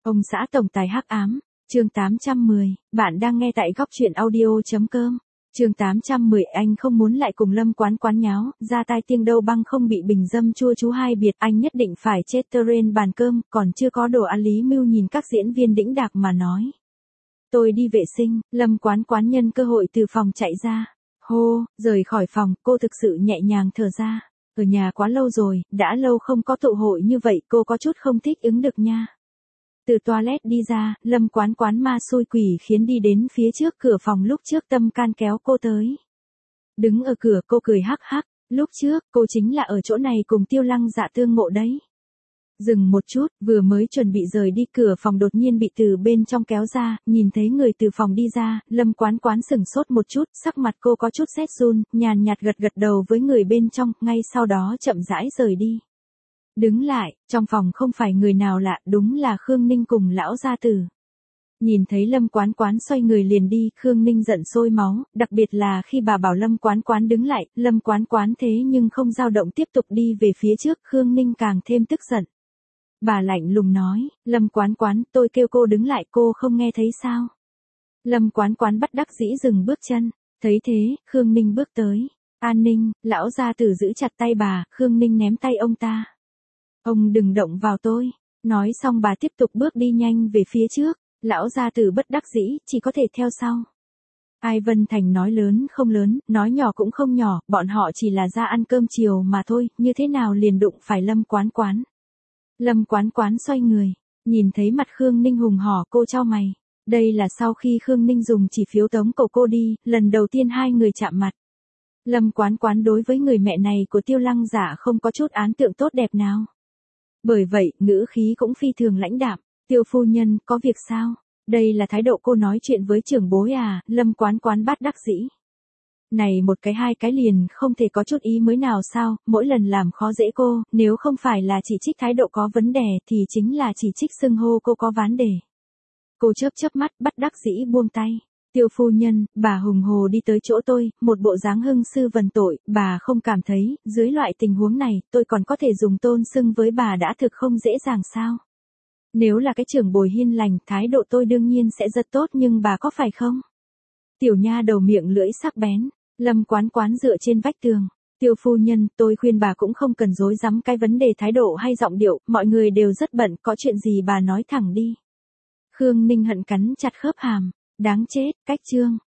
Ông xã tổng tài hắc ám, chương 810, bạn đang nghe tại góc truyện audio.com. Chương 810 anh không muốn lại cùng Lâm Quán Quán nháo, ra tai tiếng đâu băng không bị bình dâm chua chú hai biệt, anh nhất định phải chết trên bàn cơm, còn chưa có đồ ăn. Lý Mưu nhìn các diễn viên đĩnh đạc mà nói. Tôi đi vệ sinh, Lâm Quán Quán nhân cơ hội từ phòng chạy ra. Hô, rời khỏi phòng, cô thực sự nhẹ nhàng thở ra. Ở nhà quá lâu rồi, đã lâu không có tụ hội như vậy, cô có chút không thích ứng được nha. Từ toilet đi ra, Lâm Quán Quán ma xui quỷ khiến đi đến phía trước cửa phòng lúc trước Tâm Can kéo cô tới. Đứng ở cửa cô cười hắc hắc, lúc trước cô chính là ở chỗ này cùng Tiêu Lăng Dạ tương ngộ đấy. Dừng một chút, vừa mới chuẩn bị rời đi cửa phòng đột nhiên bị từ bên trong kéo ra, nhìn thấy người từ phòng đi ra, Lâm Quán Quán sửng sốt một chút, sắc mặt cô có chút rét run, nhàn nhạt gật gật đầu với người bên trong, ngay sau đó chậm rãi rời đi. Đứng lại, trong phòng không phải người nào lạ, đúng là Khương Ninh cùng lão gia tử. Nhìn thấy Lâm Quán Quán xoay người liền đi, Khương Ninh giận sôi máu, đặc biệt là khi bà bảo Lâm Quán Quán đứng lại, Lâm Quán Quán thế nhưng không dao động tiếp tục đi về phía trước, Khương Ninh càng thêm tức giận. Bà lạnh lùng nói, Lâm Quán Quán, tôi kêu cô đứng lại cô không nghe thấy sao? Lâm Quán Quán bất đắc dĩ dừng bước chân, thấy thế, Khương Ninh bước tới. An Ninh, lão gia tử giữ chặt tay bà, Khương Ninh ném tay ông ta. Ông đừng động vào tôi. Nói xong bà tiếp tục bước đi nhanh về phía trước, lão gia tử bất đắc dĩ, chỉ có thể theo sau. Ai Vân Thành nói lớn không lớn, nói nhỏ cũng không nhỏ, bọn họ chỉ là ra ăn cơm chiều mà thôi, như thế nào liền đụng phải Lâm Quán Quán. Lâm Quán Quán xoay người, nhìn thấy mặt Khương Ninh hùng hổ cô chau mày. Đây là sau khi Khương Ninh dùng chỉ phiếu tống cầu cô đi, lần đầu tiên hai người chạm mặt. Lâm Quán Quán đối với người mẹ này của Tiêu Lăng Dạ không có chút ấn tượng tốt đẹp nào. Bởi vậy, ngữ khí cũng phi thường lãnh đạm. Tiêu phu nhân, có việc sao? Đây là thái độ cô nói chuyện với trưởng bối à? Lâm Quán Quán bắt đắc dĩ. Này một cái hai cái liền không thể có chút ý mới nào sao? Mỗi lần làm khó dễ cô, nếu không phải là chỉ trích thái độ có vấn đề thì chính là chỉ trích xưng hô cô có vấn đề. Cô chớp chớp mắt bắt đắc dĩ buông tay. Tiêu phu nhân, bà hùng hồ đi tới chỗ tôi, một bộ dáng hưng sư vần tội, bà không cảm thấy, dưới loại tình huống này, tôi còn có thể dùng tôn xưng với bà đã thực không dễ dàng sao? Nếu là cái trưởng bối hiền lành, thái độ tôi đương nhiên sẽ rất tốt nhưng bà có phải không? Tiểu nha đầu miệng lưỡi sắc bén, Lâm Quán Quán dựa trên vách tường. Tiêu phu nhân, tôi khuyên bà cũng không cần dối rắm cái vấn đề thái độ hay giọng điệu, mọi người đều rất bận, có chuyện gì bà nói thẳng đi. Khương Ninh hận cắn chặt khớp hàm. Đáng chết, cách chương.